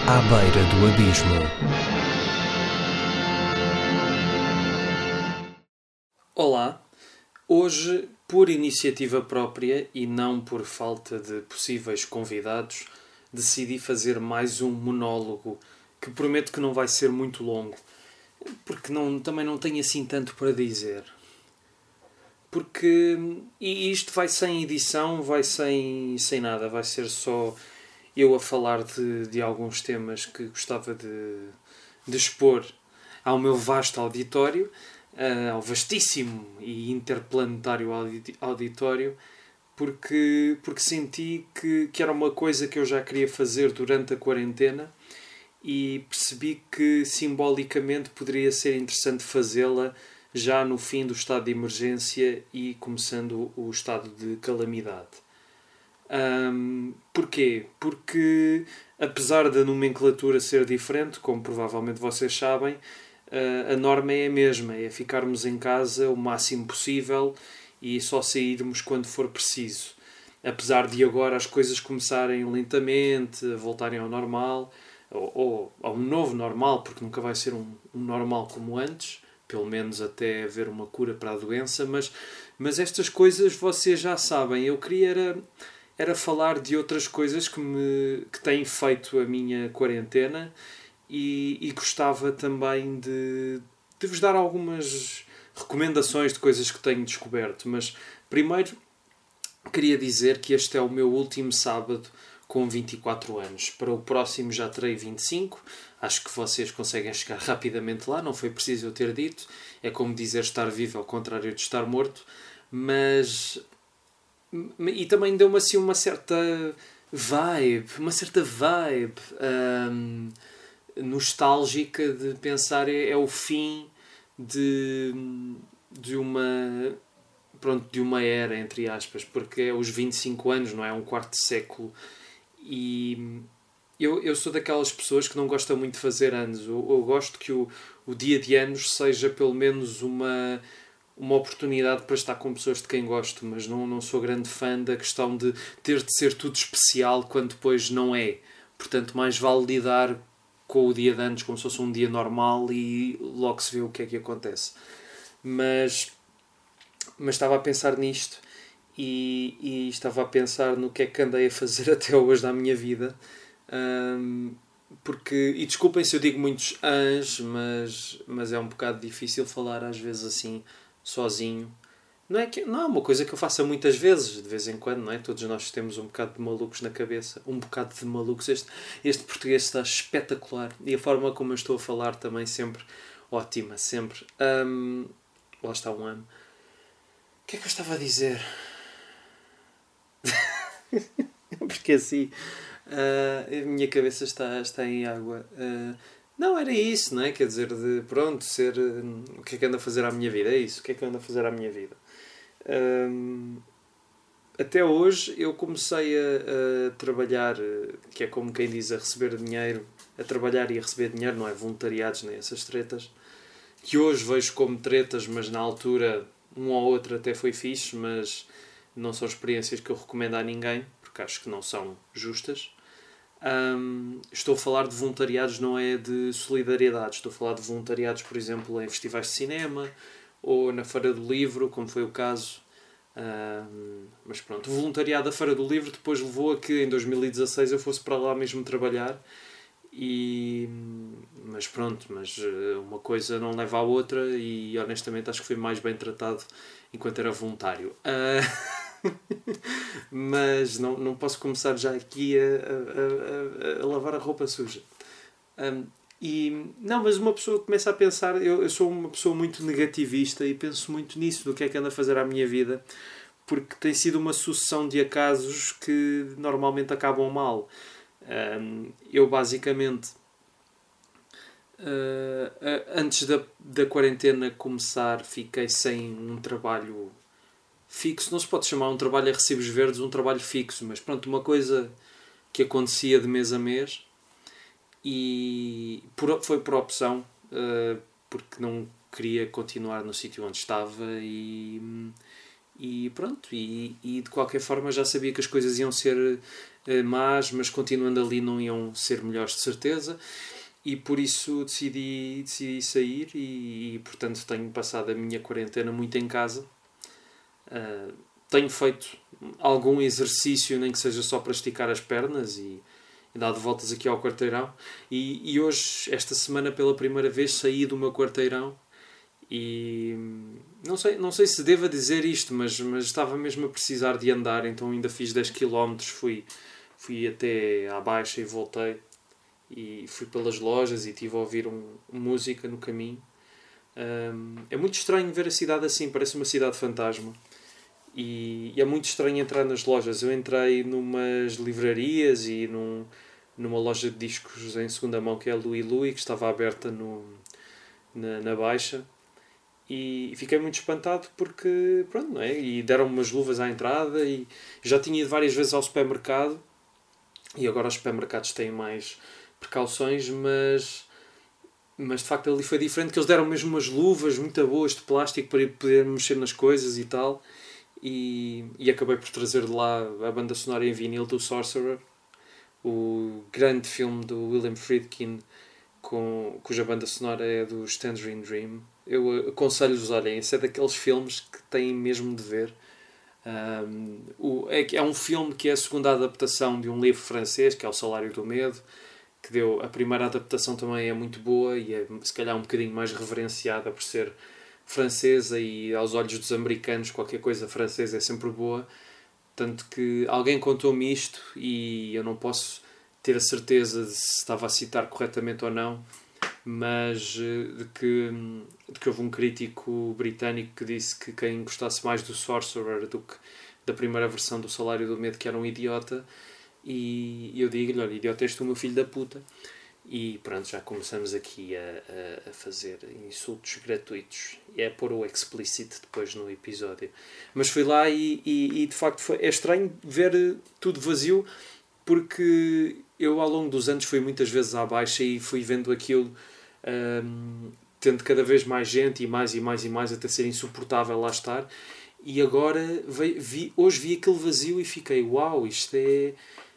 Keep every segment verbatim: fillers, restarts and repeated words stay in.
À beira do abismo. Olá, hoje, por iniciativa própria e não por falta de possíveis convidados, decidi fazer mais um monólogo que prometo que não vai ser muito longo, porque não, também não tenho assim tanto para dizer. Porque e isto vai sem edição, vai sem, sem nada, vai ser só eu a falar de, de alguns temas que gostava de, de expor ao meu vasto auditório, uh, ao vastíssimo e interplanetário audi- auditório, porque, porque senti que, que era uma coisa que eu já queria fazer durante a quarentena e percebi que simbolicamente poderia ser interessante fazê-la já no fim do estado de emergência e começando o estado de calamidade. Um, porquê? Porque, apesar da nomenclatura ser diferente, como provavelmente vocês sabem, uh, a norma é a mesma, é ficarmos em casa o máximo possível e só sairmos quando for preciso. Apesar de agora as coisas começarem lentamente, a voltarem ao normal, ou, ou a um novo normal, porque nunca vai ser um, um normal como antes, pelo menos até haver uma cura para a doença, mas, mas estas coisas vocês já sabem. Eu queria era, era falar de outras coisas que, me, que têm feito a minha quarentena e, e gostava também de, de vos dar algumas recomendações de coisas que tenho descoberto. Mas primeiro queria dizer que este é o meu último sábado com vinte e quatro anos. Para o próximo já terei vinte e cinco. Acho que vocês conseguem chegar rapidamente lá. Não foi preciso eu ter dito. É como dizer estar vivo ao contrário de estar morto. Mas... E também deu-me assim uma certa vibe. Uma certa vibe hum, nostálgica de pensar é, é o fim de, de uma... Pronto, de uma era, entre aspas. Porque é os vinte e cinco anos, não é? Um quarto de século. E eu, eu sou daquelas pessoas que não gostam muito de fazer anos. Eu, eu gosto que o, o dia de anos seja pelo menos uma, uma oportunidade para estar com pessoas de quem gosto, mas não, não sou grande fã da questão de ter de ser tudo especial quando depois não é. Portanto, mais vale lidar com o dia de anos como se fosse um dia normal e logo se vê o que é que acontece. Mas, mas estava a pensar nisto e, e estava a pensar no que é que andei a fazer até hoje na minha vida. Um, porque, e desculpem se eu digo muitos ans, mas, mas é um bocado difícil falar às vezes assim, sozinho. Não é, que, não é uma coisa que eu faça muitas vezes, de vez em quando, não é? Todos nós temos um bocado de malucos na cabeça. Um bocado de malucos. Este, este português está espetacular. E a forma como eu estou a falar também sempre ótima, sempre. Um, lá está um ano. O que é que eu estava a dizer? Porque assim uh, a minha cabeça está, está em água. Uh, não, era isso, não é? Quer dizer, de pronto, ser. Uh, o que é que ando a fazer à minha vida? É isso, o que é que ando a fazer à minha vida? Uh, até hoje eu comecei a, a trabalhar, que é como quem diz, a receber dinheiro, a trabalhar e a receber dinheiro, não é? Voluntariados, nem essas tretas. Que hoje vejo como tretas, mas na altura um ou outro até foi fixe, mas não são experiências que eu recomendo a ninguém, porque acho que não são justas. Um, estou a falar de voluntariados, não é de solidariedade. Estou a falar de voluntariados, por exemplo, em festivais de cinema ou na Feira do Livro, como foi o caso. Um, mas pronto, o voluntariado da Feira do Livro depois levou a que em dois mil e dezasseis eu fosse para lá mesmo trabalhar. E, mas pronto, mas uma coisa não leva à outra e honestamente acho que fui mais bem tratado enquanto era voluntário. Uh, mas não, não posso começar já aqui a, a, a, a lavar a roupa suja. Um, e, não, mas uma pessoa começa a pensar, eu, eu sou uma pessoa muito negativista e penso muito nisso, do que é que ando a fazer à minha vida, porque tem sido uma sucessão de acasos que normalmente acabam mal. Um, eu basicamente uh, uh, antes da, da quarentena começar fiquei sem um trabalho fixo, não se pode chamar um trabalho a recibos verdes um trabalho fixo, mas pronto, uma coisa que acontecia de mês a mês e por, foi por opção, uh, porque não queria continuar no sítio onde estava e, E pronto, e, e de qualquer forma já sabia que as coisas iam ser uh, más, mas continuando ali não iam ser melhores de certeza. E por isso decidi, decidi sair e, e, portanto, tenho passado a minha quarentena muito em casa. Uh, tenho feito algum exercício, nem que seja só para esticar as pernas e, e dado voltas aqui ao quarteirão. E, e hoje, esta semana, pela primeira vez, saí do meu quarteirão e não sei, não sei se devo dizer isto, mas, mas estava mesmo a precisar de andar, então ainda fiz dez quilómetros, fui, fui até à Baixa e voltei. E fui pelas lojas e estive a ouvir um, música no caminho. Um, é muito estranho ver a cidade assim, parece uma cidade fantasma. E, e é muito estranho entrar nas lojas. Eu entrei numas livrarias e num, numa loja de discos em segunda mão que é a Louis Louis, que estava aberta no, na, na Baixa. E fiquei muito espantado porque, pronto, não é? E deram-me umas luvas à entrada e já tinha ido várias vezes ao supermercado e agora os supermercados têm mais precauções, mas, mas de facto ali foi diferente, que eles deram mesmo umas luvas muito boas de plástico para poder mexer nas coisas e tal, e, e acabei por trazer de lá a banda sonora em vinil do Sorcerer, o grande filme do William Friedkin, com, cuja banda sonora é do Tangerine Dream. Eu aconselho-vos, olhem, esse é daqueles filmes que têm mesmo de ver. Um, o, é, é um filme que é a segunda adaptação de um livro francês, que é O Salário do Medo, que deu, a primeira adaptação também é muito boa e é se calhar um bocadinho mais reverenciada por ser francesa e aos olhos dos americanos qualquer coisa francesa é sempre boa, tanto que alguém contou-me isto e eu não posso ter a certeza de se estava a citar corretamente ou não, mas de que, de que houve um crítico britânico que disse que quem gostasse mais do Sorcerer do que da primeira versão do Salário do Medo que era um idiota. E eu digo-lhe, olha, idiota, és tu, meu filho da puta. E pronto, já começamos aqui a, a, a fazer insultos gratuitos. É pôr o explicit depois no episódio. Mas fui lá e, e, e de facto foi, é estranho ver tudo vazio, porque eu ao longo dos anos fui muitas vezes à Baixa e fui vendo aquilo, hum, tendo cada vez mais gente e mais e mais e mais até ser insuportável lá estar. E agora vi, vi, hoje vi aquele vazio e fiquei, uau, isto é...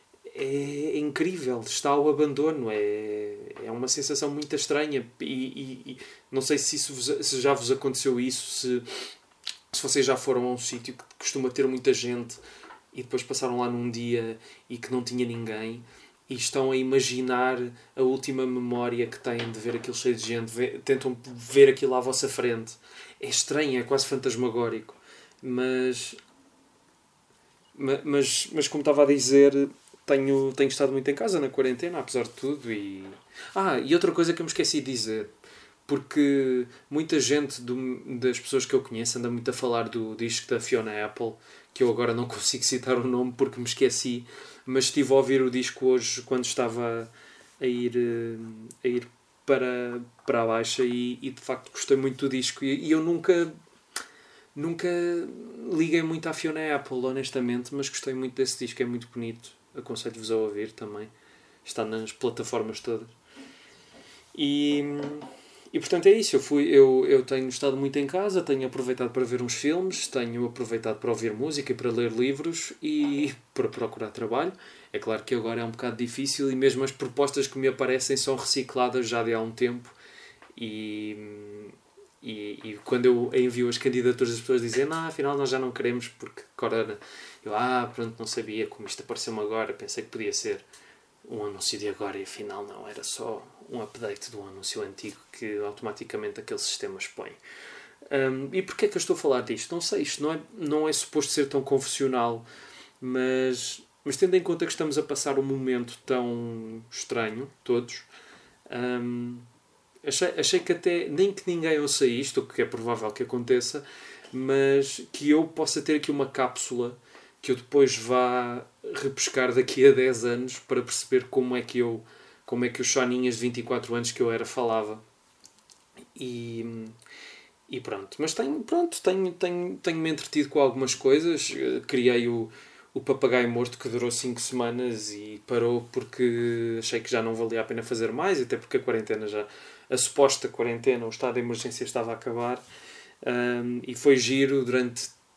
é incrível, está ao abandono, é, é uma sensação muito estranha e, e, e não sei se, isso vos, se já vos aconteceu isso, se, se vocês já foram a um sítio que costuma ter muita gente e depois passaram lá num dia e que não tinha ninguém e estão a imaginar a última memória que têm de ver aquilo cheio de gente, ver, tentam ver aquilo à vossa frente. É estranho, é quase fantasmagórico, mas mas, mas como estava a dizer, Tenho, tenho estado muito em casa na quarentena, apesar de tudo. E... Ah, e outra coisa que eu me esqueci de dizer, porque muita gente do, das pessoas que eu conheço anda muito a falar do disco da Fiona Apple, que eu agora não consigo citar o nome porque me esqueci, mas estive a ouvir o disco hoje quando estava a ir, a ir para, para a Baixa e, e de facto gostei muito do disco. E, e eu nunca... Nunca liguei muito à Fiona Apple, honestamente, mas gostei muito desse disco, é muito bonito. Aconselho-vos a ouvir também. Está nas plataformas todas. E, e portanto é isso. Eu, fui, eu, eu tenho estado muito em casa, tenho aproveitado para ver uns filmes, tenho aproveitado para ouvir música e para ler livros e para procurar trabalho. É claro que agora é um bocado difícil e mesmo as propostas que me aparecem são recicladas já de há um tempo. E... E, e quando eu envio as candidaturas, as pessoas dizem, não, afinal nós já não queremos porque corona. Eu, ah, pronto, não sabia como isto apareceu-me agora, pensei que podia ser um anúncio de agora e afinal não, era só um update de um anúncio antigo que automaticamente aquele sistema expõe. Um, e porquê é que eu estou a falar disto? Não sei, isto não é, não é suposto ser tão confessional, mas, mas tendo em conta que estamos a passar um momento tão estranho, todos... Um, Achei, achei que até, nem que ninguém ouça isto, o que é provável que aconteça, mas que eu possa ter aqui uma cápsula que eu depois vá repescar daqui a dez anos para perceber como é que eu, como é que os choninhas de vinte e quatro anos que eu era falava. E, e pronto. Mas tenho, pronto, tenho, tenho, tenho-me entretido com algumas coisas. Criei o, o Papagaio Morto, que durou cinco semanas e parou porque achei que já não valia a pena fazer mais, até porque a quarentena já... A suposta quarentena, o estado de emergência estava a acabar, um, e foi giro durante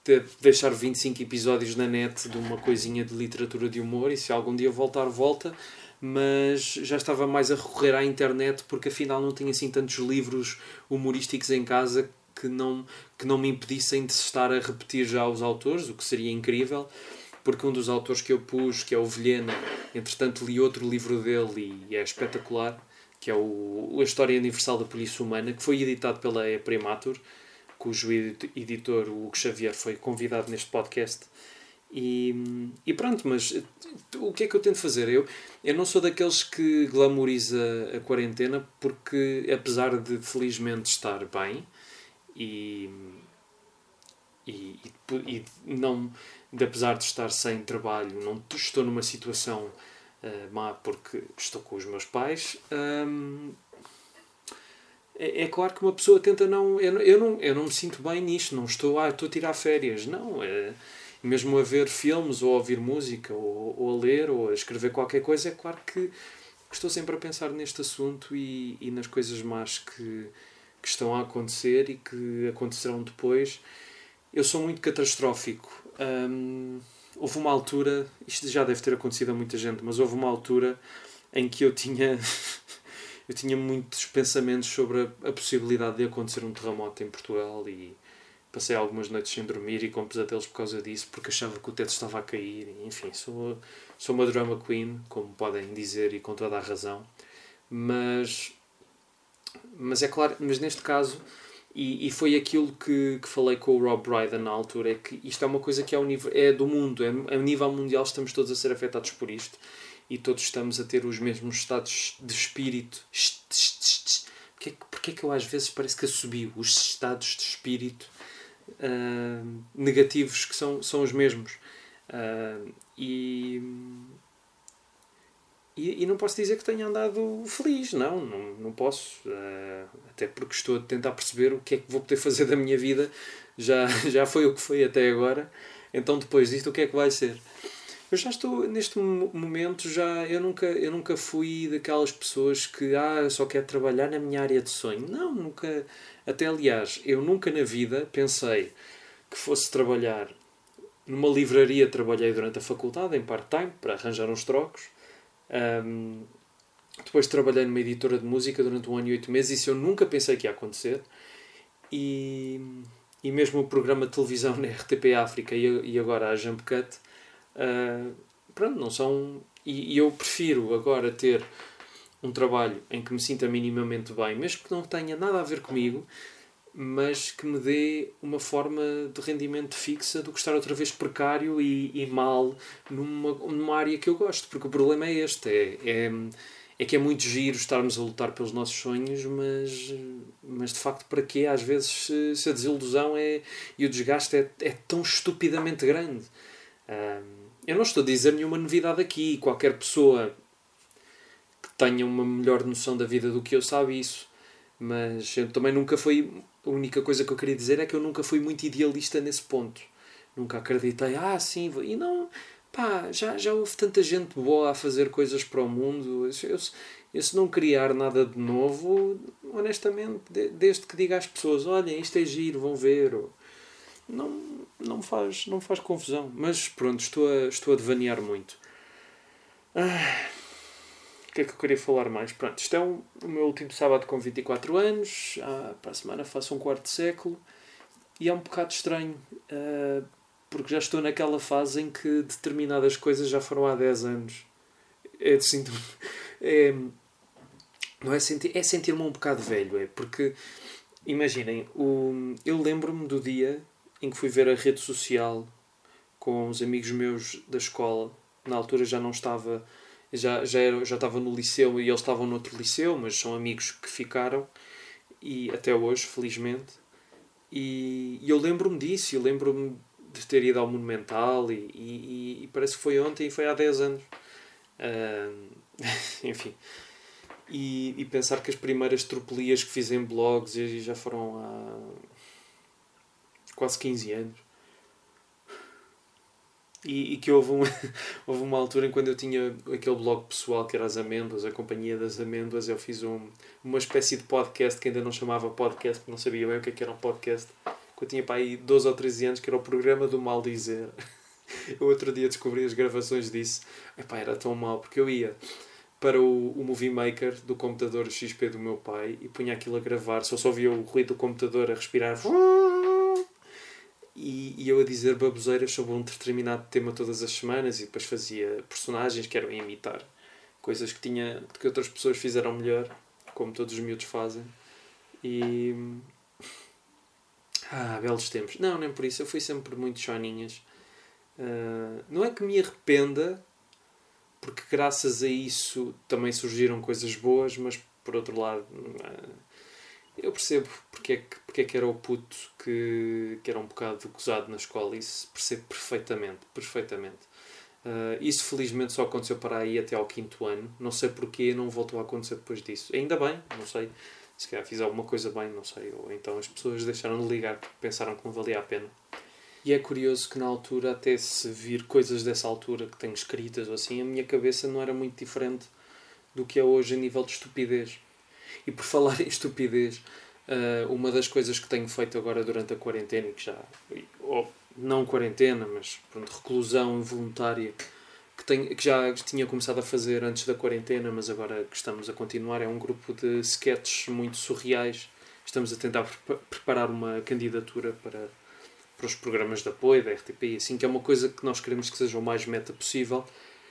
de deixar vinte e cinco episódios na net de uma coisinha de literatura de humor, e se algum dia voltar, volta, mas já estava mais a recorrer à internet porque afinal não tinha assim tantos livros humorísticos em casa que não, que não me impedissem de estar a repetir já os autores, o que seria incrível, porque um dos autores que eu pus, que é o Vilhena, entretanto li outro livro dele e é espetacular, que é o, a História Universal da Polícia Humana, que foi editado pela E Primatur, cujo editor, o Hugo Xavier, foi convidado neste podcast. E, e pronto, mas o que é que eu tento fazer? Eu, eu não sou daqueles que glamouriza a quarentena, porque apesar de felizmente estar bem e, e, e, e não, de, apesar de estar sem trabalho, não estou numa situação uh, má porque estou com os meus pais. Um, é, é claro que uma pessoa tenta não eu, eu não. eu não me sinto bem nisto, não estou, ah, estou a tirar férias. Não, é. Mesmo a ver filmes, ou a ouvir música, ou, ou a ler, ou a escrever qualquer coisa, é claro que estou sempre a pensar neste assunto e, e nas coisas más que, que estão a acontecer e que acontecerão depois. Eu sou muito catastrófico. Hum, houve uma altura, isto já deve ter acontecido a muita gente, mas houve uma altura em que eu tinha, eu tinha muitos pensamentos sobre a, a possibilidade de acontecer um terremoto em Portugal e passei algumas noites sem dormir e com pesadelos por causa disso, porque achava que o teto estava a cair. Enfim, sou, sou uma drama queen, como podem dizer, e com toda a razão. Mas, mas é claro, mas neste caso, e, e foi aquilo que, que falei com o Rob Brydon na altura, é que isto é uma coisa que é, ao nível, é do mundo, é, a nível mundial estamos todos a ser afetados por isto, e todos estamos a ter os mesmos estados de espírito. Porquê, porquê é que eu às vezes parece que assobio os estados de espírito Uh, negativos que são, são os mesmos uh, e, e e não posso dizer que tenha andado feliz, não, não, não posso, uh, até porque estou a tentar perceber o que é que vou poder fazer da minha vida. Já, já foi o que foi até agora, então depois disto o que é que vai ser? Eu já estou neste momento, já eu nunca, eu nunca fui daquelas pessoas que ah, só quero trabalhar na minha área de sonho. Não, nunca. Até aliás, eu nunca na vida pensei que fosse trabalhar numa livraria. Trabalhei durante a faculdade em part-time para arranjar uns trocos. Um, depois trabalhei numa editora de música durante um ano e oito meses. Isso eu nunca pensei que ia acontecer. E, e mesmo o programa de televisão na R T P África e, e agora a Jump Cut, Uh, pronto, não são. E, e eu prefiro agora ter um trabalho em que me sinta minimamente bem, mesmo que não tenha nada a ver comigo, mas que me dê uma forma de rendimento fixa, do que estar outra vez precário e, e mal numa, numa área que eu gosto. Porque o problema é este: é, é, é que é muito giro estarmos a lutar pelos nossos sonhos, mas, mas de facto, para quê? Às vezes, se, se a desilusão é, e o desgaste é, é tão estupidamente grande. Um, eu não estou a dizer nenhuma novidade aqui. Qualquer pessoa que tenha uma melhor noção da vida do que eu sabe isso. Mas eu também nunca fui... A única coisa que eu queria dizer é que eu nunca fui muito idealista nesse ponto. Nunca acreditei, ah, sim... E não... Pá, já, já houve tanta gente boa a fazer coisas para o mundo. Eu, eu, eu se não criar nada de novo, honestamente, desde que diga às pessoas, olhem, isto é giro, vão ver... Ou, não, não, faz, não faz confusão. Mas pronto, estou a, estou a devanear muito. Ah, o que é que eu queria falar mais? Pronto, isto é um, o meu último sábado com vinte e quatro anos. Ah, para a semana faço um quarto de século. E é um bocado estranho. Ah, porque já estou naquela fase em que determinadas coisas já foram há dez anos. É assim... É, não é sentir... É sentir-me um bocado velho. É porque... Imaginem, o, eu lembro-me do dia em que fui ver a rede social com os amigos meus da escola. Na altura já não estava, já, já, era, já estava no liceu e eles estavam noutro liceu, mas são amigos que ficaram, e até hoje, felizmente. E, e eu lembro-me disso, eu lembro-me de ter ido ao Monumental, e, e, e parece que foi ontem e foi há dez anos. Uh, enfim. E, e pensar que as primeiras tropelias que fiz em blogs já foram há quase quinze anos. E, e que houve, um, houve uma altura em quando eu tinha aquele blog pessoal que era as Amêndoas, a Companhia das Amêndoas. Eu fiz um, uma espécie de podcast que ainda não chamava podcast, porque não sabia bem o que, é que era um podcast. Eu tinha para aí doze ou treze anos, que era o programa do mal dizer. Eu outro dia descobri as gravações disso. Epá, era tão mal, porque eu ia para o, o Movie Maker do computador X P do meu pai e punha aquilo a gravar, só só via o ruído do computador a respirar e, e eu a dizer baboseiras sobre um determinado tema todas as semanas e depois fazia personagens que eram a imitar coisas que, tinha, que outras pessoas fizeram melhor, como todos os miúdos fazem. E... Ah, belos tempos. Não, nem por isso. Eu fui sempre muito choninhas. Uh, não é que me arrependa, porque graças a isso também surgiram coisas boas, mas por outro lado uh, eu percebo porque é que, porque é que era o puto que, que era um bocado gozado na escola. Isso percebo perfeitamente, perfeitamente. Uh, isso felizmente só aconteceu para aí até ao quinto ano. Não sei porquê, não voltou a acontecer depois disso. Ainda bem, não sei. Se calhar fiz alguma coisa bem, não sei. Ou então as pessoas deixaram de ligar porque pensaram que não valia a pena. E é curioso que na altura, até se vir coisas dessa altura que tenho escritas ou assim, a minha cabeça não era muito diferente do que é hoje a nível de estupidez. E por falar em estupidez, uh, uma das coisas que tenho feito agora durante a quarentena, e que já... Ou, não quarentena, mas pronto, reclusão involuntária, que, tenho, que já tinha começado a fazer antes da quarentena, mas agora que estamos a continuar, é um grupo de sketches muito surreais. Estamos a tentar pre- preparar uma candidatura para, para os programas de apoio da R T P, assim, que é uma coisa que nós queremos que seja o mais meta possível.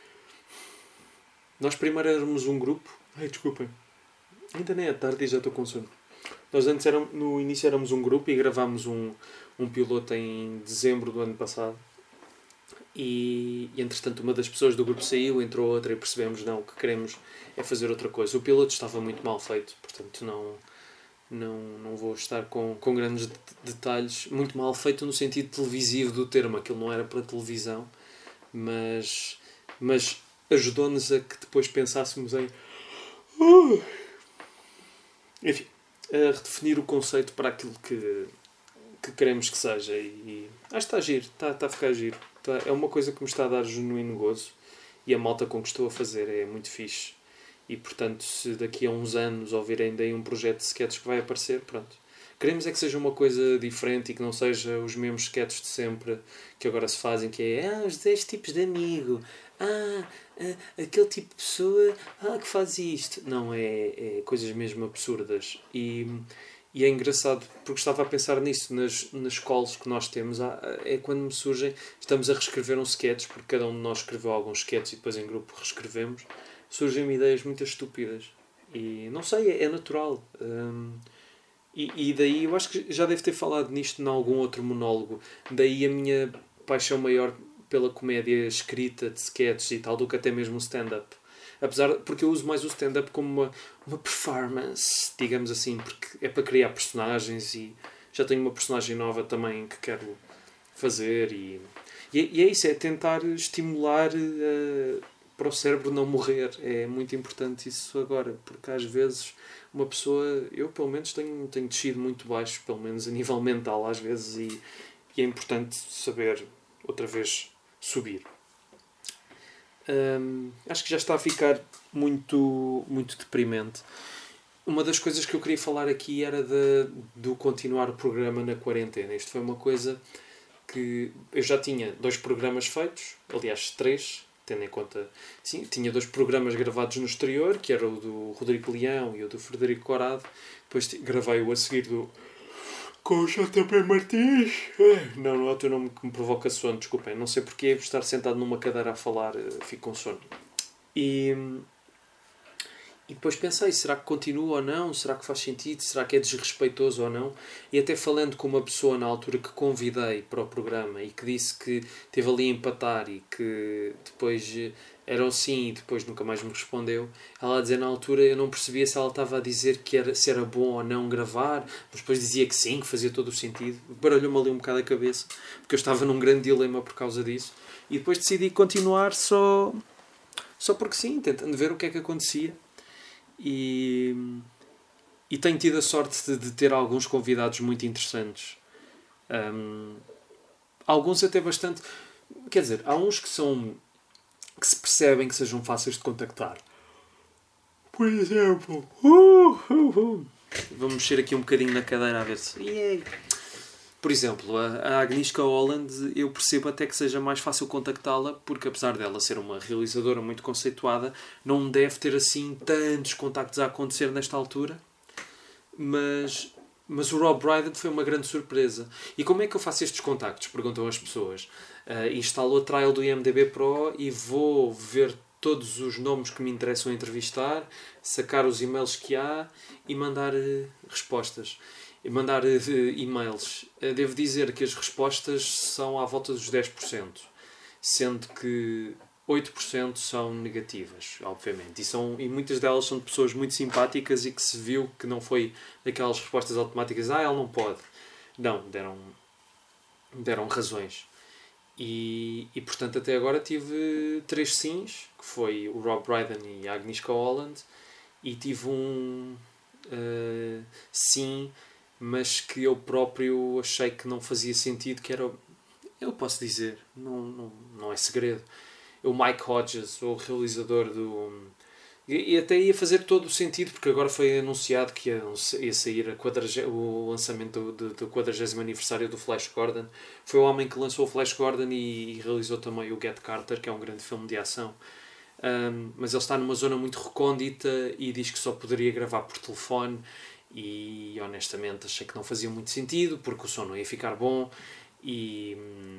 Nós primeiro éramos um grupo... Ai, desculpem. Ainda nem é tarde e já estou com sono. Nós antes éramos, no início éramos um grupo e gravámos um, um piloto em dezembro do ano passado. E, e entretanto uma das pessoas do grupo saiu, entrou outra e percebemos não, o que queremos é fazer outra coisa. O piloto estava muito mal feito, portanto não, não, não vou estar com, com grandes de- detalhes. Muito mal feito no sentido televisivo do termo, aquilo não era para televisão, mas, mas ajudou-nos a que depois pensássemos em... Enfim, a redefinir o conceito para aquilo que, que queremos que seja. E, e acho que está a giro, está, está a ficar giro. Está, é uma coisa que me está a dar genuíno gozo e a malta com que estou a fazer é muito fixe. E portanto, se daqui a uns anos ouvirem daí um projeto de sketches que vai aparecer, pronto. Queremos é que seja uma coisa diferente e que não seja os mesmos sketches de sempre que agora se fazem, que é ah, os dez tipos de amigo, ah, ah, aquele tipo de pessoa ah, que faz isto. Não, é, é coisas mesmo absurdas. E, e é engraçado, porque estava a pensar nisso, nas, nas calls que nós temos, é quando me surgem, estamos a reescrever um sketch, porque cada um de nós escreveu alguns sketches e depois em grupo reescrevemos, surgem-me ideias muito estúpidas. E não sei, é, é natural. Hum, E, e daí, eu acho que já devo ter falado nisto em algum outro monólogo. Daí a minha paixão maior pela comédia escrita de sketches e tal, do que até mesmo o stand-up. Apesar, porque eu uso mais o stand-up como uma, uma performance, digamos assim, porque é para criar personagens e já tenho uma personagem nova também que quero fazer. E, e, é, e é isso, é tentar estimular uh, para o cérebro não morrer. É muito importante isso agora, porque às vezes... Uma pessoa, eu pelo menos tenho, tenho descido muito baixo, pelo menos a nível mental às vezes, e, e é importante saber outra vez subir. Hum, acho que já está a ficar muito, muito deprimente. Uma das coisas que eu queria falar aqui era de, do continuar o programa na quarentena. Isto foi uma coisa que eu já tinha dois programas feitos, aliás três, tendo em conta, sim, tinha dois programas gravados no exterior, que era o do Rodrigo Leão e o do Frederico Corado. Depois gravei o a seguir do com o J P Martins. Não, não é o teu nome que me provoca sono, desculpem. Não sei porque estar sentado numa cadeira a falar fico com sono. E, e depois pensei, será que continua ou não? Será que faz sentido? Será que é desrespeitoso ou não? E até falando com uma pessoa na altura que convidei para o programa e que disse que teve ali a empatar e que depois era sim e depois nunca mais me respondeu, ela a dizer na altura, eu não percebia se ela estava a dizer que era, se era bom ou não gravar, mas depois dizia que sim, que fazia todo o sentido. Baralhou-me ali um bocado a cabeça, porque eu estava num grande dilema por causa disso. E depois decidi continuar só, só porque sim, tentando ver o que é que acontecia. E, e tenho tido a sorte de, de ter alguns convidados muito interessantes. Um, alguns até bastante... Quer dizer, há uns que são... que se percebem que sejam fáceis de contactar. Por exemplo... Uh, uh, uh. Vamos mexer aqui um bocadinho na cadeira a ver se... Yeah. Por exemplo, a, a Agnieszka Holland, eu percebo até que seja mais fácil contactá-la, porque apesar dela ser uma realizadora muito conceituada, não deve ter assim tantos contactos a acontecer nesta altura. Mas, mas o Rob Brydon foi uma grande surpresa. E como é que eu faço estes contactos? Perguntam as pessoas. Uh, instalo a trial do I M D B Pro e vou ver todos os nomes que me interessam entrevistar, sacar os e-mails que há e mandar uh, respostas. E mandar uh, e-mails. Uh, devo dizer que as respostas são à volta dos dez por cento, sendo que oito por cento são negativas, obviamente. E, são, e muitas delas são de pessoas muito simpáticas e que se viu que não foi daquelas respostas automáticas. Ah, ela não pode. Não, deram, deram razões. E, e, portanto, até agora tive três sims, que foi o Rob Brydon e a Agnieszka Holland. E tive um uh, sim, mas que eu próprio achei que não fazia sentido, que era... Eu posso dizer, não, não, não é segredo. O Mike Hodges, o realizador do... E até ia fazer todo o sentido, porque agora foi anunciado que ia, ia sair a quadrage... o lançamento do, do quadragésimo aniversário do Flash Gordon. Foi o homem que lançou o Flash Gordon e, e realizou também o Get Carter, que é um grande filme de ação. Um, mas ele está numa zona muito recôndita e diz que só poderia gravar por telefone e honestamente achei que não fazia muito sentido, porque o som não ia ficar bom e...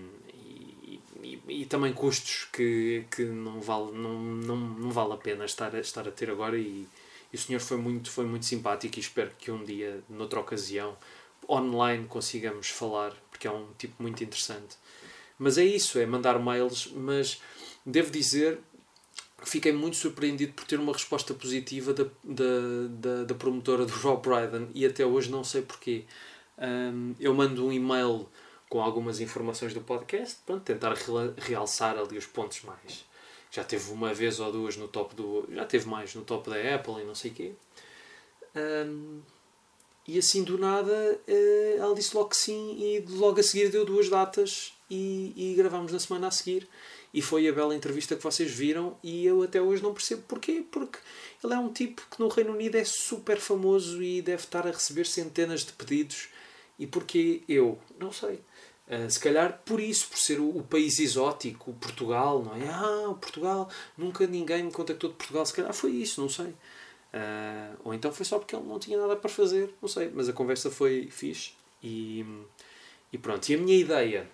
E, e também custos que, que não, vale, não, não, não vale a pena estar a, estar a ter agora e, e o senhor foi muito, foi muito simpático e espero que um dia, noutra ocasião, online consigamos falar, porque é um tipo muito interessante. Mas é isso, é mandar mails, mas devo dizer que fiquei muito surpreendido por ter uma resposta positiva da, da, da, da promotora do Rob Brydon e até hoje não sei porquê. Um, eu mando um e-mail com algumas informações do podcast, pronto, tentar realçar ali os pontos mais. Já teve uma vez ou duas no top do... Já teve mais no top da Apple e não sei o quê. Um, e assim do nada uh, ela disse logo que sim e logo a seguir deu duas datas e, e gravámos na semana a seguir. E foi a bela entrevista que vocês viram e eu até hoje não percebo porquê, porque ele é um tipo que no Reino Unido é super famoso e deve estar a receber centenas de pedidos. E porquê eu? Não sei. Uh, se calhar por isso, por ser o, o país exótico, o Portugal, não é? Ah, Portugal, nunca ninguém me contactou de Portugal, se calhar foi isso, não sei. Uh, ou então foi só porque ele não tinha nada para fazer, não sei. Mas a conversa foi fixe e, e pronto. E a minha ideia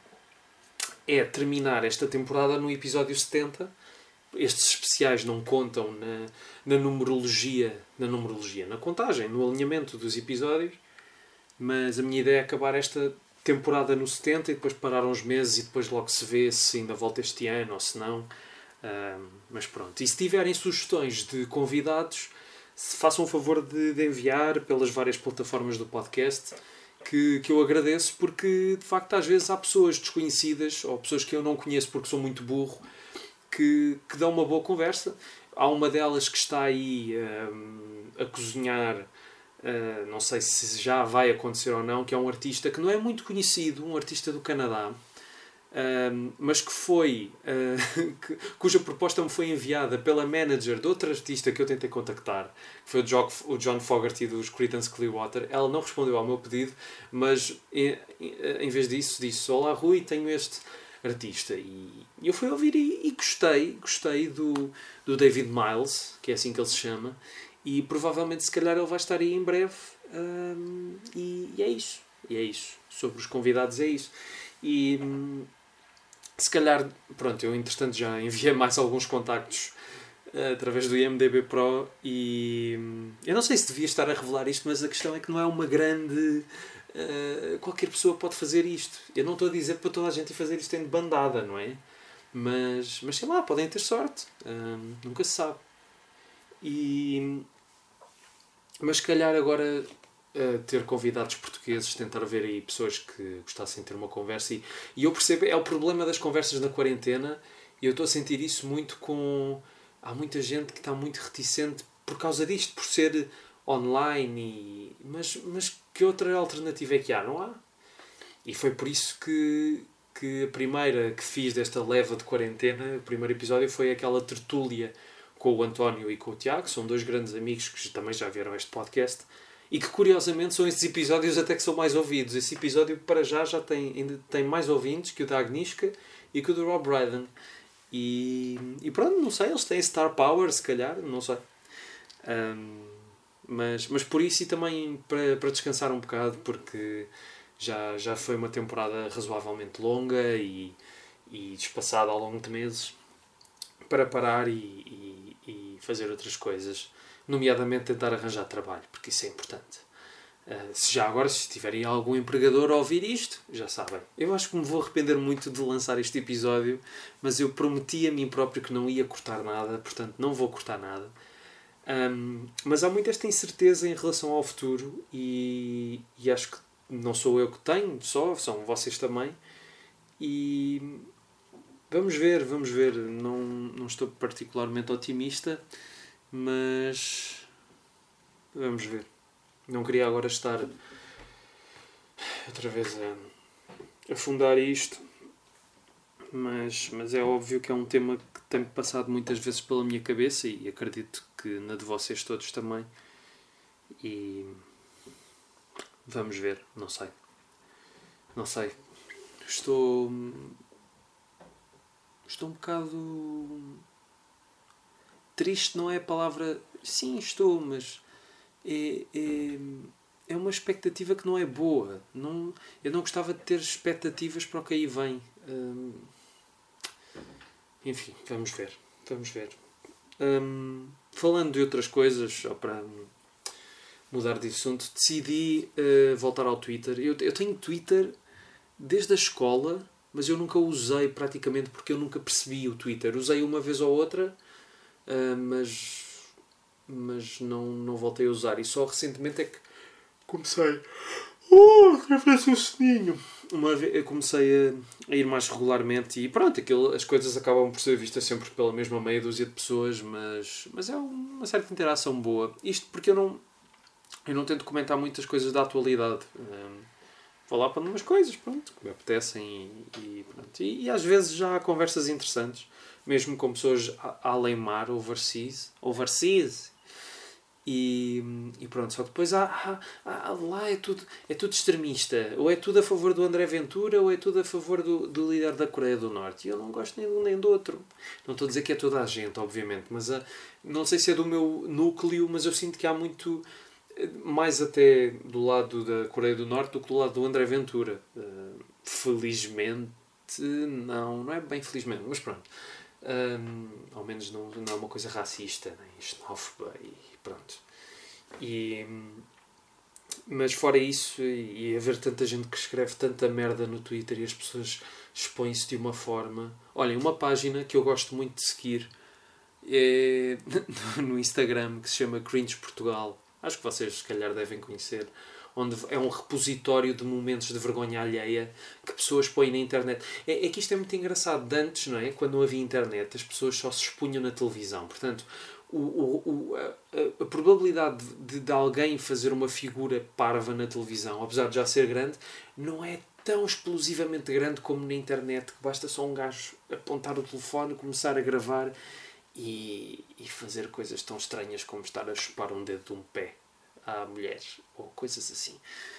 é terminar esta temporada no episódio setenta. Estes especiais não contam na, na numerologia, na numerologia, na contagem, no alinhamento dos episódios, mas a minha ideia é acabar esta temporada no setenta e depois parar uns meses e depois logo se vê se ainda volta este ano ou se não. Um, mas pronto. E se tiverem sugestões de convidados, façam o favor de, de enviar pelas várias plataformas do podcast, que, que eu agradeço, porque de facto às vezes há pessoas desconhecidas ou pessoas que eu não conheço porque sou muito burro que, que dão uma boa conversa. Há uma delas que está aí um, a cozinhar. Uh, não sei se já vai acontecer ou não, que é um artista que não é muito conhecido, um artista do Canadá, uh, mas que foi uh, que, cuja proposta me foi enviada pela manager de outro artista que eu tentei contactar, que foi o John, o John Fogerty dos Creedence Clearwater. Ela não respondeu ao meu pedido, mas em, em vez disso disse: olá Rui, tenho este artista, e eu fui ouvir e, e gostei gostei do, do David Miles, que é assim que ele se chama. E provavelmente, se calhar, ele vai estar aí em breve. Um, e, e é isso. E é isso. Sobre os convidados é isso. E um, se calhar, pronto, eu entretanto já enviei mais alguns contactos uh, através do I M D B Pro. E um, eu não sei se devia estar a revelar isto, mas a questão é que não é uma grande... Uh, qualquer pessoa pode fazer isto. Eu não estou a dizer para toda a gente fazer isto em bandada, não é? Mas, mas sei lá, podem ter sorte. Um, nunca se sabe. E, mas se calhar agora uh, ter convidados portugueses, tentar ver aí pessoas que gostassem de ter uma conversa e, e eu percebo, é o problema das conversas na quarentena e eu estou a sentir isso muito com... Há muita gente que está muito reticente por causa disto, por ser online e, mas, mas que outra alternativa é que há? Não há? E foi por isso que, que a primeira que fiz desta leva de quarentena, o primeiro episódio foi aquela tertúlia com o António e com o Tiago, são dois grandes amigos que também já vieram a este podcast, E que curiosamente são esses episódios até que são mais ouvidos. Esse episódio para já já tem, ainda tem mais ouvintes que o da Agnieszka e que o do Rob Brydon. E, e pronto, não sei, eles têm Star Power, se calhar, não sei. Um, mas, mas por isso e também para, para descansar um bocado, porque já, já foi uma temporada razoavelmente longa e, e espaçada ao longo de meses, para parar e, e, e fazer outras coisas. Nomeadamente tentar arranjar trabalho, porque isso é importante. Uh, se já agora, se tiverem algum empregador a ouvir isto, já sabem. Eu acho que me vou arrepender muito de lançar este episódio, mas eu prometi a mim próprio que não ia cortar nada, portanto não vou cortar nada. Um, mas há muita esta incerteza em relação ao futuro e, e acho que não sou eu que tenho, só, são vocês também. E vamos ver, vamos ver. Não, não estou particularmente otimista, mas vamos ver. Não queria agora estar outra vez a afundar isto, mas, mas é óbvio que é um tema que tem passado muitas vezes pela minha cabeça e acredito que na de vocês todos também. E vamos ver, não sei. Não sei. Estou. Estou um bocado. Triste não é a palavra. Sim, estou, mas é, é, é uma expectativa que não é boa. Não, eu não gostava de ter expectativas para o que aí vem. Hum, enfim, vamos ver. Vamos ver. Hum, falando de outras coisas, só para mudar de assunto, decidi uh, voltar ao Twitter. Eu, eu tenho Twitter desde a escola, mas eu nunca usei praticamente porque eu nunca percebi o Twitter. Usei uma vez ou outra. Uh, mas mas não, não voltei a usar e só recentemente é que comecei oh, através do sininho uma vez, eu comecei a, a ir mais regularmente e pronto, aquilo, as coisas acabam por ser vistas sempre pela mesma meia dúzia de pessoas, mas, mas é uma certa interação boa, isto porque eu não eu não tento comentar muitas coisas da atualidade. Um, vou lá para umas coisas, pronto, que me apetecem e, e pronto. E, e às vezes já há conversas interessantes, mesmo com pessoas além mar, overseas, overseas. E, e pronto, só depois há, há, há, lá é tudo, é tudo extremista. Ou é tudo a favor do André Ventura ou é tudo a favor do, do líder da Coreia do Norte. E eu não gosto nem de um nem do outro. Não estou a dizer que é toda a gente, obviamente, mas a, não sei se é do meu núcleo, mas eu sinto que há muito... mais até do lado da Coreia do Norte do que do lado do André Ventura. Uh, felizmente, não, não é bem felizmente, mas pronto. Um, ao menos não, não é uma coisa racista, nem xenófoba e pronto. E, mas fora isso, e, e haver tanta gente que escreve tanta merda no Twitter e as pessoas expõem-se de uma forma... Olhem, uma página que eu gosto muito de seguir é no Instagram, que se chama Cringe Portugal. Acho que vocês se calhar devem conhecer, onde é um repositório de momentos de vergonha alheia que pessoas põem na internet. É, é que isto é muito engraçado. De antes, não é? Quando não havia internet, as pessoas só se expunham na televisão. Portanto, o, o, o, a, a probabilidade de, de alguém fazer uma figura parva na televisão, apesar de já ser grande, não é tão explosivamente grande como na internet, que basta só um gajo apontar o telefone, começar a gravar e, e fazer coisas tão estranhas como estar a chupar um dedo de um pé à mulher, ou coisas assim.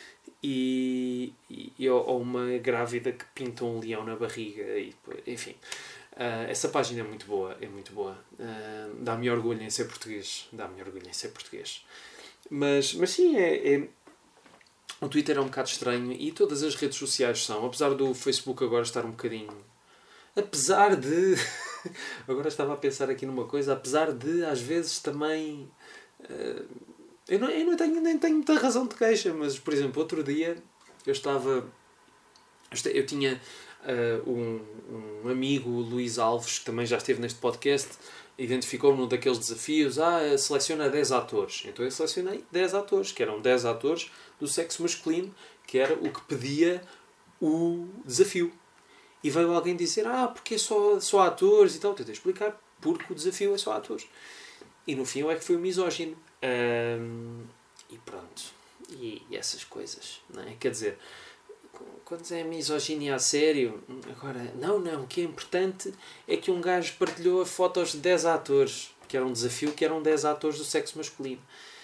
E, e, ou uma grávida que pinta um leão na barriga. E, enfim, uh, essa página é muito boa, é muito boa. Uh, dá-me orgulho em ser português. Dá-me orgulho em ser português. Mas, mas sim, é, é... o Twitter é um bocado estranho e todas as redes sociais são, apesar do Facebook agora estar um bocadinho... Apesar de... agora estava a pensar aqui numa coisa, apesar de, às vezes, também... Uh, Eu, não, eu não tenho, nem tenho muita razão de queixa, mas, por exemplo, outro dia eu estava... Eu tinha uh, um, um amigo, o Luís Alves, que também já esteve neste podcast, identificou-me num daqueles desafios, ah, seleciona dez atores. Então eu selecionei dez atores, que eram dez atores do sexo masculino, que era o que pedia o desafio. E veio alguém dizer, ah, porque é só, só atores e tal. Tentei explicar, porque o desafio é só atores. E no fim eu é que fui o misógino. Um, e pronto. E, e essas coisas, não é? Quer dizer, quando é misoginia a sério, agora, não, não, o que é importante é que um gajo partilhou a fotos de dez atores, que era um desafio, que eram dez atores do sexo masculino.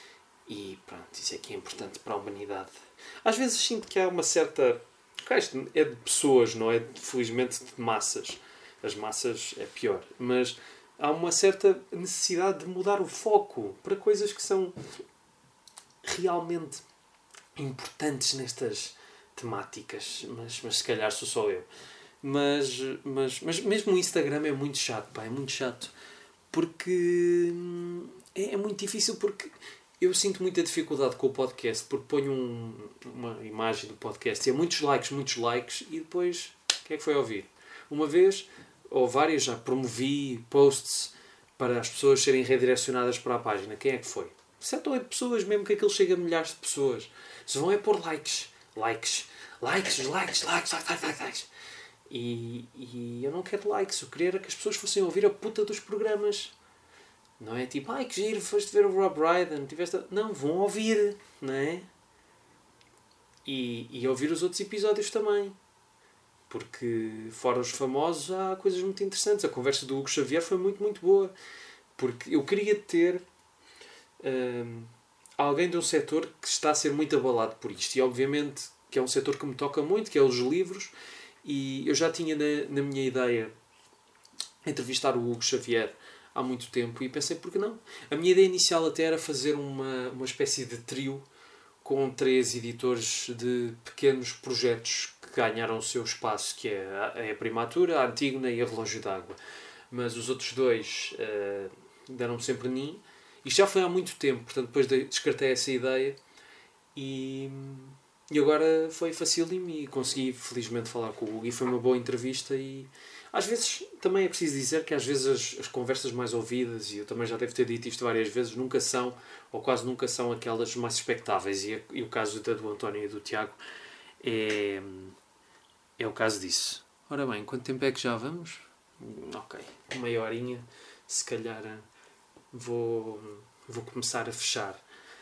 E pronto, isso é que é importante para a humanidade. Às vezes sinto que há uma certa... Isto é de pessoas, não é, felizmente, de massas. As massas é pior. Mas há uma certa necessidade de mudar o foco para coisas que são realmente importantes nestas temáticas. Mas, mas se calhar sou só eu. Mas, mas, mas mesmo o Instagram é muito chato, pá, é muito chato. Porque é, é muito difícil, porque eu sinto muita dificuldade com o podcast, porque ponho um, uma imagem do podcast e há muitos likes, muitos likes, e depois, quem é que foi ouvir? Uma vez, ou várias, já promovi posts para as pessoas serem redirecionadas para a página. Quem é que foi? Sete ou oito pessoas, mesmo que aquilo chegue a milhares de pessoas. Se vão é pôr likes, likes, likes, likes, likes, likes, likes, likes. E, e eu não quero likes, eu queria era que as pessoas fossem ouvir a puta dos programas. Não é tipo, ai que giro, foste ver o Rob Brydon, tiveste... Não, vão ouvir, não é? E, e ouvir os outros episódios também. Porque fora os famosos há coisas muito interessantes. A conversa do Hugo Xavier foi muito, muito boa. Porque eu queria ter hum, alguém de um setor que está a ser muito abalado por isto. E obviamente que é um setor que me toca muito, que é os livros. E eu já tinha na, na minha ideia entrevistar o Hugo Xavier há muito tempo e pensei, por que não? A minha ideia inicial até era fazer uma, uma espécie de trio com três editores de pequenos projetos que ganharam o seu espaço, que é a, a Primatura, a Antígona e a Relógio d'Água. Mas os outros dois uh, deram-me sempre nin. Isto já foi há muito tempo, portanto depois descartei essa ideia e, e agora foi facílimo e consegui felizmente falar com o Hugo e foi uma boa entrevista. E às vezes, também é preciso dizer que às vezes as, as conversas mais ouvidas, e eu também já devo ter dito isto várias vezes, nunca são, ou quase nunca são, aquelas mais expectáveis. E, a, e o caso da do António e do Tiago é, é o caso disso. Ora bem, quanto tempo é que já vamos? Ok, meia horinha. Se calhar vou, vou começar a fechar.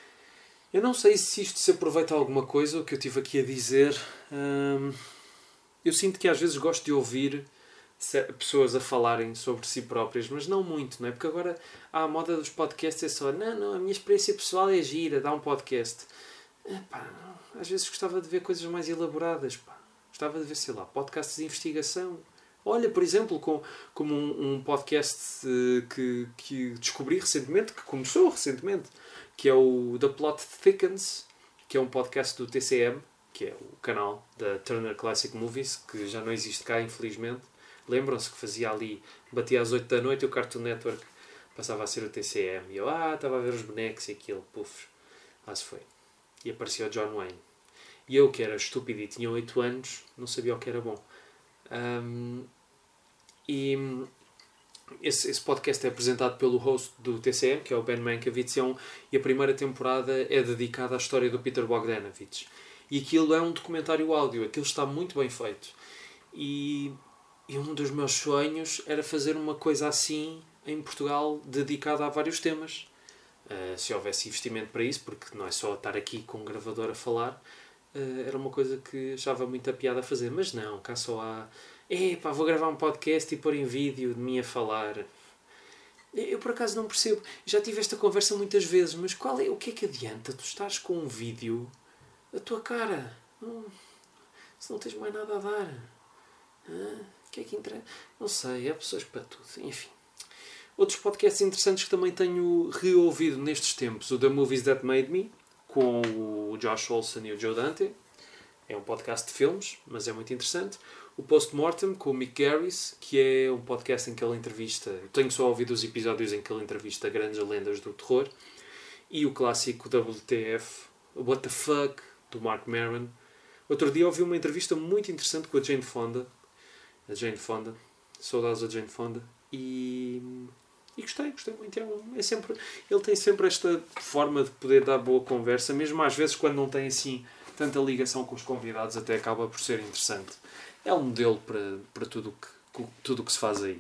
Eu não sei se isto se aproveita alguma coisa, o que eu estive aqui a dizer. Hum, eu sinto que às vezes gosto de ouvir pessoas a falarem sobre si próprias, mas não muito, não é? Porque agora há a moda dos podcasts, é só, não, não, a minha experiência pessoal é gira, dá um podcast. Epá, às vezes gostava de ver coisas mais elaboradas, pá. Gostava de ver, sei lá, podcasts de investigação. Olha, por exemplo, com, como um, um podcast uh, que, que descobri recentemente, que começou recentemente, que é o The Plot Thickens, que é um podcast do T C M, que é o canal da Turner Classic Movies, que já não existe cá, infelizmente. Lembram-se que fazia ali, batia às oito da noite e o Cartoon Network passava a ser o T C M. E eu, ah, estava a ver os bonecos e aquilo, puf, lá se foi. E aparecia o John Wayne. E eu, que era estúpido e tinha oito anos, não sabia o que era bom. Um, e esse, esse podcast é apresentado pelo host do T C M, que é o Ben Mankiewicz, e a primeira temporada é dedicada à história do Peter Bogdanovich. E aquilo é um documentário áudio, aquilo está muito bem feito. E... E um dos meus sonhos era fazer uma coisa assim em Portugal, dedicada a vários temas. Uh, se houvesse investimento para isso, porque não é só estar aqui com um gravador a falar, uh, era uma coisa que achava muita piada a fazer. Mas não, cá só há... Epá, vou gravar um podcast e pôr em vídeo de mim a falar. Eu por acaso não percebo. Já tive esta conversa muitas vezes, mas qual é, o que é que adianta tu estares com um vídeo a tua cara? Não, se não tens mais nada a dar. Ah, que é que interessa? Não sei, há pessoas para tudo. Enfim. Outros podcasts interessantes que também tenho reouvido nestes tempos. O The Movies That Made Me, com o Josh Olson e o Joe Dante. É um podcast de filmes, mas é muito interessante. O Postmortem, com o Mick Garris, que é um podcast em que ele entrevista... Eu tenho só ouvido os episódios em que ele entrevista grandes lendas do terror. E o clássico W T F, What the Fuck, do Mark Maron. Outro dia ouvi uma entrevista muito interessante com a Jane Fonda. A Jane Fonda. Saudades da Jane Fonda. E... E gostei, gostei muito. É sempre, ele tem sempre esta forma de poder dar boa conversa, mesmo às vezes quando não tem assim tanta ligação com os convidados, até acaba por ser interessante. É um modelo para, para tudo que, tudo o que se faz aí.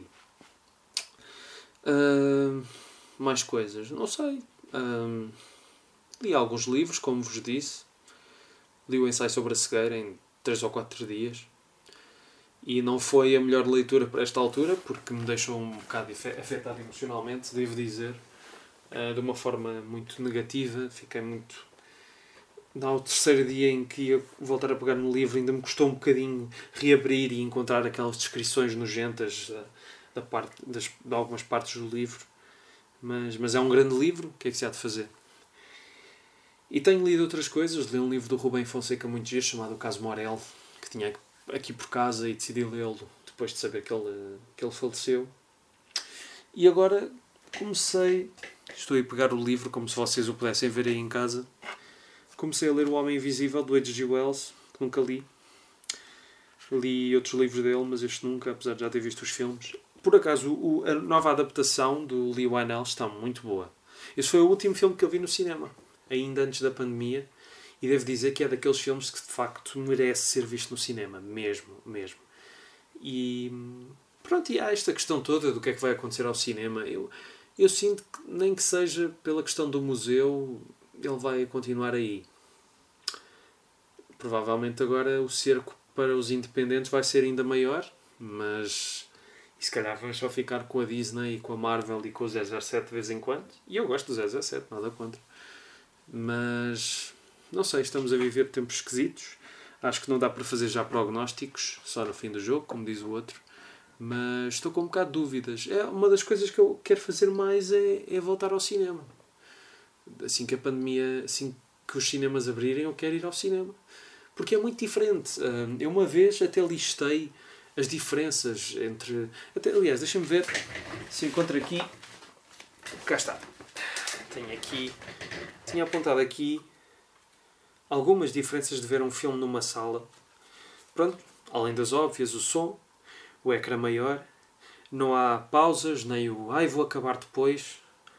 Uh, mais coisas, não sei. Uh, li alguns livros, como vos disse. Li o Ensaio sobre a Cegueira em três ou quatro dias. E não foi a melhor leitura para esta altura, porque me deixou um bocado afetado emocionalmente, devo dizer. uh, de uma forma muito negativa. Fiquei muito... No terceiro dia em que ia voltar a pegar no livro, ainda me custou um bocadinho reabrir e encontrar aquelas descrições nojentas da, da parte, das, de algumas partes do livro. Mas, mas é um grande livro, o que é que se há de fazer? E tenho lido outras coisas. Li um livro do Rubem Fonseca muito giro, chamado O Caso Morel, que tinha aqui por casa e decidi lê-lo depois de saber que ele, que ele faleceu. E agora comecei... Estou a pegar o livro, como se vocês o pudessem ver aí em casa. Comecei a ler O Homem Invisível, do H G Wells, que nunca li. Li outros livros dele, mas este nunca, apesar de já ter visto os filmes. Por acaso, o, a nova adaptação do Leigh Whannell está muito boa. Esse foi o último filme que eu vi no cinema, ainda antes da pandemia, e devo dizer que é daqueles filmes que de facto merece ser visto no cinema, mesmo, mesmo. E pronto, e há esta questão toda do que é que vai acontecer ao cinema. Eu, eu sinto que, nem que seja pela questão do museu, ele vai continuar aí. Provavelmente agora o cerco para os independentes vai ser ainda maior, mas e se calhar vamos só ficar com a Disney e com a Marvel e com o zero zero sete de vez em quando. E eu gosto do zero zero sete, nada contra. Mas não sei, estamos a viver tempos esquisitos. Acho que não dá para fazer já prognósticos, só no fim do jogo, como diz o outro. Mas estou com um bocado de dúvidas. É uma das coisas que eu quero fazer mais é, é voltar ao cinema. Assim que a pandemia, assim que os cinemas abrirem, eu quero ir ao cinema. Porque é muito diferente. Eu uma vez até listei as diferenças entre... Até, aliás, deixa-me ver se encontro aqui... Cá está. Tenho aqui... Tinha apontado aqui algumas diferenças de ver um filme numa sala. Pronto, além das óbvias, o som, o ecrã maior, não há pausas, nem o ai, vou acabar depois.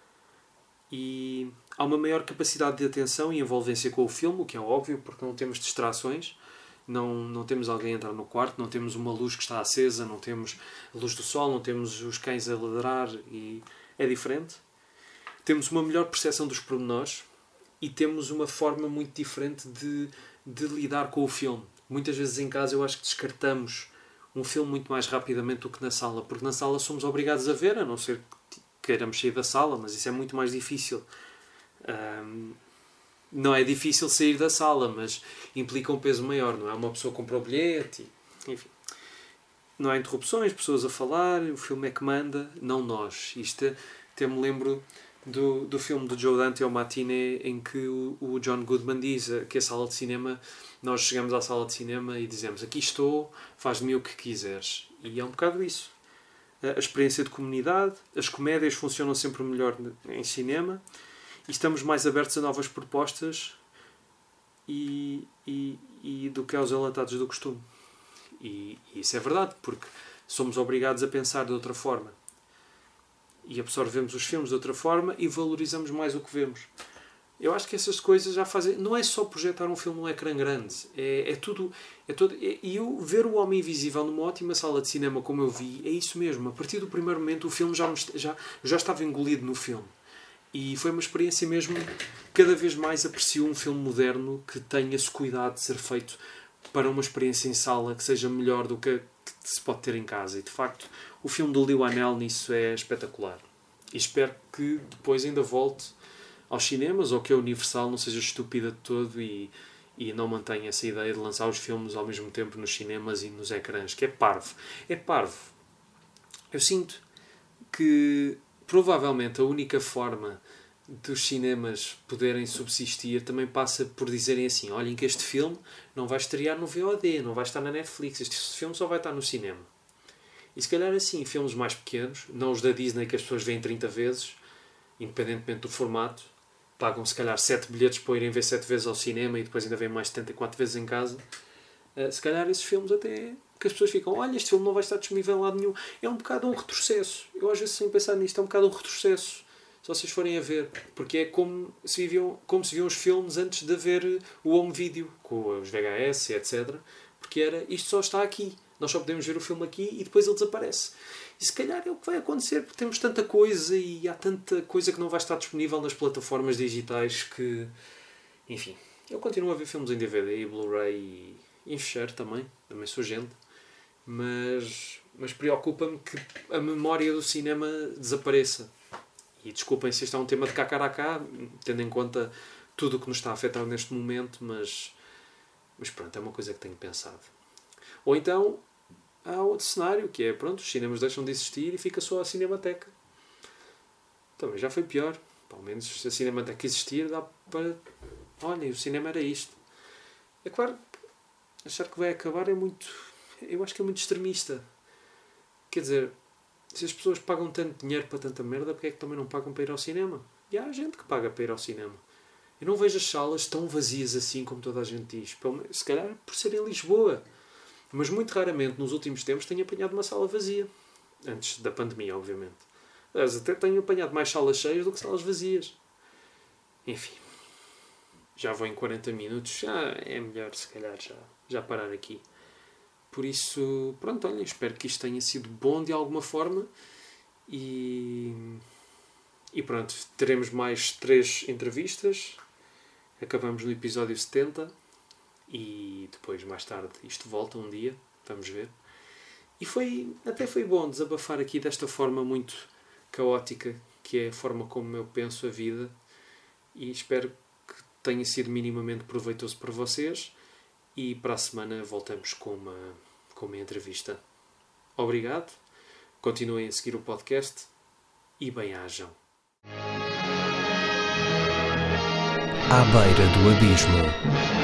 E há uma maior capacidade de atenção e envolvência com o filme, o que é óbvio, porque não temos distrações, não, não temos alguém a entrar no quarto, não temos uma luz que está acesa, não temos a luz do sol, não temos os cães a ladrar, e é diferente. Temos uma melhor percepção dos pormenores e temos uma forma muito diferente de, de lidar com o filme. Muitas vezes em casa eu acho que descartamos um filme muito mais rapidamente do que na sala, porque na sala somos obrigados a ver, a não ser que queiramos sair da sala, mas isso é muito mais difícil. Um, não é difícil sair da sala, mas implica um peso maior, não é? Uma pessoa compra o bilhete, enfim. Não há interrupções, pessoas a falar, o filme é que manda, não nós. Isto até me lembro do, do filme do Joe Dante, O Matinee, em que o, o John Goodman diz que a sala de cinema, nós chegamos à sala de cinema e dizemos, aqui estou, faz de mim o que quiseres. E é um bocado isso. A experiência de comunidade, as comédias funcionam sempre melhor em cinema e estamos mais abertos a novas propostas e, e, e do que aos enlatados do costume. E, e isso é verdade, porque somos obrigados a pensar de outra forma e absorvemos os filmes de outra forma e valorizamos mais o que vemos. Eu acho que essas coisas já fazem... Não é só projetar um filme num ecrã grande. É, é tudo... É todo, é, e eu ver O Homem Invisível numa ótima sala de cinema como eu vi, é isso mesmo. A partir do primeiro momento o filme já, me, já, já estava engolido no filme. E foi uma experiência mesmo... Cada vez mais aprecio um filme moderno que tenha esse cuidado de ser feito para uma experiência em sala que seja melhor do que a que se pode ter em casa. E de facto, o filme do Leigh Whannell nisso é espetacular. E espero que depois ainda volte aos cinemas, ou que a Universal não seja estúpida de todo e, e não mantenha essa ideia de lançar os filmes ao mesmo tempo nos cinemas e nos ecrãs, que é parvo. É parvo. Eu sinto que provavelmente a única forma dos cinemas poderem subsistir também passa por dizerem assim, olhem que este filme não vai estrear no V O D, não vai estar na Netflix, este filme só vai estar no cinema. E se calhar assim, filmes mais pequenos, não os da Disney que as pessoas veem trinta vezes, independentemente do formato, pagam se calhar sete bilhetes para irem ver sete vezes ao cinema e depois ainda vêm mais setenta e quatro vezes em casa. Uh, se calhar esses filmes até que as pessoas ficam, olha, este filme não vai estar disponível em lado nenhum. É um bocado um retrocesso. Eu às vezes sem pensar nisto, é um bocado um retrocesso. Se vocês forem a ver. Porque é como se viviam, como se viam os filmes antes de haver o home video, com os V H S, etcétera. Porque era, isto só está aqui. Nós só podemos ver o filme aqui e depois ele desaparece. E se calhar é o que vai acontecer, porque temos tanta coisa e há tanta coisa que não vai estar disponível nas plataformas digitais que... Enfim, eu continuo a ver filmes em D V D e Blu-ray e em fecheiro também, também sou gente, mas, mas preocupa-me que a memória do cinema desapareça. E desculpem se este é um tema de cacaracá, tendo em conta tudo o que nos está a afetar neste momento, mas, mas pronto, é uma coisa que tenho pensado. Ou então, há outro cenário, que é, pronto, os cinemas deixam de existir e fica só a Cinemateca. Também já foi pior. Pelo menos se a Cinemateca existir, dá para... Olhem, o cinema era isto. É claro, achar que vai acabar é muito... Eu acho que é muito extremista. Quer dizer, se as pessoas pagam tanto dinheiro para tanta merda, porque é que também não pagam para ir ao cinema? E há gente que paga para ir ao cinema. Eu não vejo as salas tão vazias assim como toda a gente diz. Se calhar por ser em Lisboa. Mas muito raramente, nos últimos tempos, tenho apanhado uma sala vazia. Antes da pandemia, obviamente. Mas até tenho apanhado mais salas cheias do que salas vazias. Enfim. Já vou em quarenta minutos. Já é melhor, se calhar, já, já parar aqui. Por isso, pronto, olhem, espero que isto tenha sido bom de alguma forma. E... E pronto, teremos mais três entrevistas. Acabamos no episódio setenta. E depois, mais tarde, isto volta um dia. Vamos ver. E foi, até foi bom desabafar aqui desta forma muito caótica, que é a forma como eu penso a vida. E espero que tenha sido minimamente proveitoso para vocês. E para a semana voltamos com uma, com uma entrevista. Obrigado. Continuem a seguir o podcast. E bem-ajam. À beira do abismo.